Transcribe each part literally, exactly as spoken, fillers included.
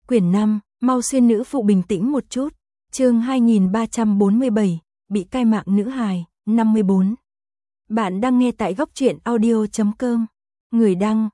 Quyển năm, mau xuyên nữ phụ bình tĩnh một chút. Chương hai nghìn ba trăm bốn mươi bảy, bị cai mạng nữ hài, năm mươi bốn. Bạn đang nghe tại góc truyện audio chấm com. Người đăng,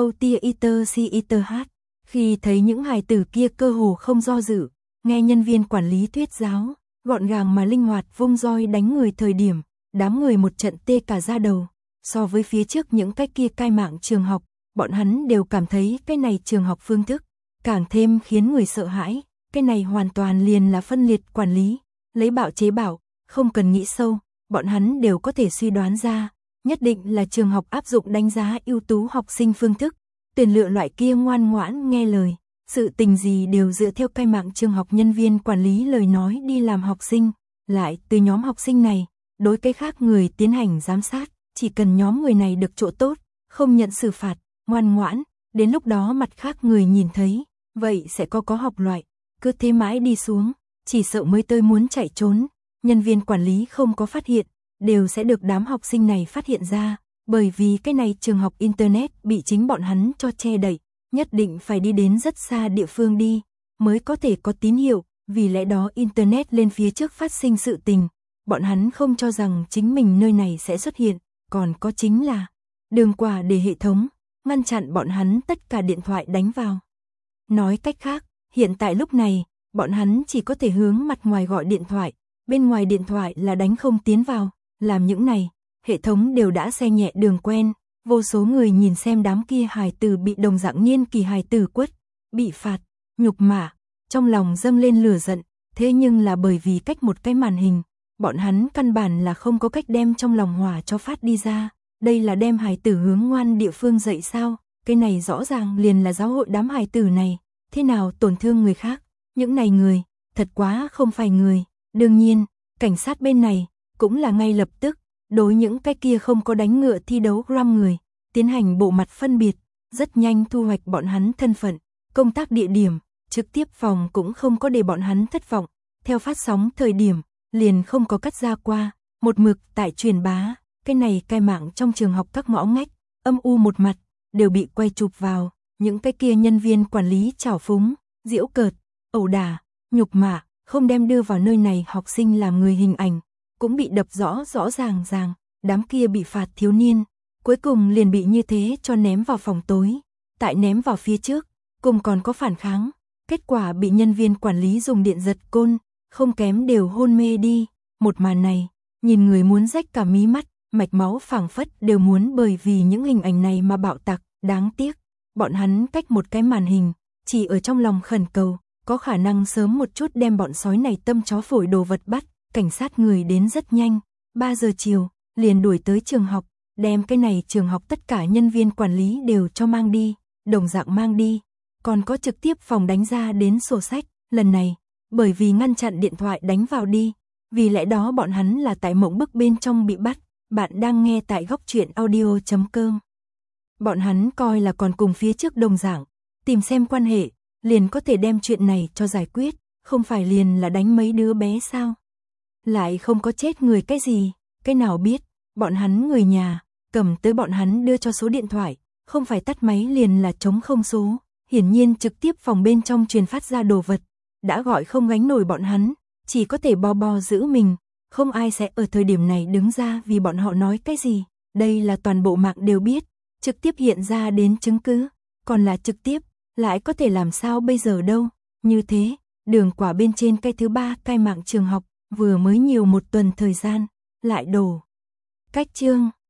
Erotiater. Khi thấy những hài tử kia cơ hồ không do dự, nghe nhân viên quản lý thuyết giáo, gọn gàng mà linh hoạt vung roi đánh người thời điểm, đám người một trận tê cả da đầu. So với phía trước những cái kia cai mạng trường học, bọn hắn đều cảm thấy cái này trường học phương thức càng thêm khiến người sợ hãi. Cái này hoàn toàn liền là phân liệt quản lý, lấy bạo chế bạo, không cần nghĩ sâu, bọn hắn đều có thể suy đoán ra, nhất định là trường học áp dụng đánh giá ưu tú học sinh phương thức, tuyển lựa loại kia ngoan ngoãn nghe lời, sự tình gì đều dựa theo cai mạng trường học nhân viên quản lý lời nói đi làm học sinh, lại từ nhóm học sinh này, đối cái khác người tiến hành giám sát, chỉ cần nhóm người này được chỗ tốt, không nhận xử phạt, ngoan ngoãn, đến lúc đó mặt khác người nhìn thấy, vậy sẽ có có học loại. Cứ thế mãi đi xuống, chỉ sợ mới tơi muốn chạy trốn, nhân viên quản lý không có phát hiện, đều sẽ được đám học sinh này phát hiện ra, bởi vì cái này trường học Internet bị chính bọn hắn cho che đậy, nhất định phải đi đến rất xa địa phương đi, mới có thể có tín hiệu, vì lẽ đó Internet lên phía trước phát sinh sự tình, bọn hắn không cho rằng chính mình nơi này sẽ xuất hiện, còn có chính là đường quả để hệ thống, ngăn chặn bọn hắn tất cả điện thoại đánh vào. Nói cách khác, hiện tại lúc này, bọn hắn chỉ có thể hướng mặt ngoài gọi điện thoại, bên ngoài điện thoại là đánh không tiến vào, làm những này, hệ thống đều đã xe nhẹ đường quen, vô số người nhìn xem đám kia hài tử bị đồng dạng niên kỳ hài tử quất, bị phạt, nhục mạ, trong lòng dâng lên lửa giận, thế nhưng là bởi vì cách một cái màn hình, bọn hắn căn bản là không có cách đem trong lòng hỏa cho phát đi ra, đây là đem hài tử hướng ngoan địa phương dạy sao, cái này rõ ràng liền là giáo hội đám hài tử này. Thế nào tổn thương người khác, những này người, thật quá không phải người, đương nhiên, cảnh sát bên này, cũng là ngay lập tức, đối những cái kia không có đánh ngựa thi đấu gram người, tiến hành bộ mặt phân biệt, rất nhanh thu hoạch bọn hắn thân phận, công tác địa điểm, trực tiếp phòng cũng không có để bọn hắn thất vọng, theo phát sóng thời điểm, liền không có cắt ra qua, một mực tại truyền bá, cái này cai mạng trong trường học các ngõ ngách, âm u một mặt, đều bị quay chụp vào. Những cái kia nhân viên quản lý trào phúng, giễu cợt, ẩu đả, nhục mạ, không đem đưa vào nơi này học sinh làm người hình ảnh, cũng bị đập rõ rõ ràng ràng, đám kia bị phạt thiếu niên, cuối cùng liền bị như thế cho ném vào phòng tối, tại ném vào phía trước, cùng còn có phản kháng, kết quả bị nhân viên quản lý dùng điện giật côn, không kém đều hôn mê đi, một màn này, nhìn người muốn rách cả mí mắt, mạch máu phảng phất đều muốn bởi vì những hình ảnh này mà bạo tạc, đáng tiếc. Bọn hắn cách một cái màn hình, chỉ ở trong lòng khẩn cầu, có khả năng sớm một chút đem bọn sói này tâm chó phổi đồ vật bắt, cảnh sát người đến rất nhanh, ba giờ chiều, liền đuổi tới trường học, đem cái này trường học tất cả nhân viên quản lý đều cho mang đi, đồng dạng mang đi, còn có trực tiếp phòng đánh ra đến sổ sách, lần này, bởi vì ngăn chặn điện thoại đánh vào đi, vì lẽ đó bọn hắn là tại mộng bức bên trong bị bắt, bạn đang nghe tại góc truyện audio chấm com. Bọn hắn coi là còn cùng phía trước đồng dạng, tìm xem quan hệ, liền có thể đem chuyện này cho giải quyết, không phải liền là đánh mấy đứa bé sao? Lại không có chết người cái gì, cái nào biết, bọn hắn người nhà, cầm tới bọn hắn đưa cho số điện thoại, không phải tắt máy liền là trống không số, hiển nhiên trực tiếp phòng bên trong truyền phát ra đồ vật, đã gọi không gánh nổi bọn hắn, chỉ có thể bo bo giữ mình, không ai sẽ ở thời điểm này đứng ra vì bọn họ nói cái gì, đây là toàn bộ mạng đều biết. Trực tiếp hiện ra đến chứng cứ, còn là trực tiếp, lại có thể làm sao bây giờ đâu, như thế, đường quả bên trên cái thứ ba cai mạng trường học, vừa mới nhiều một tuần thời gian, lại đổ. Cách chương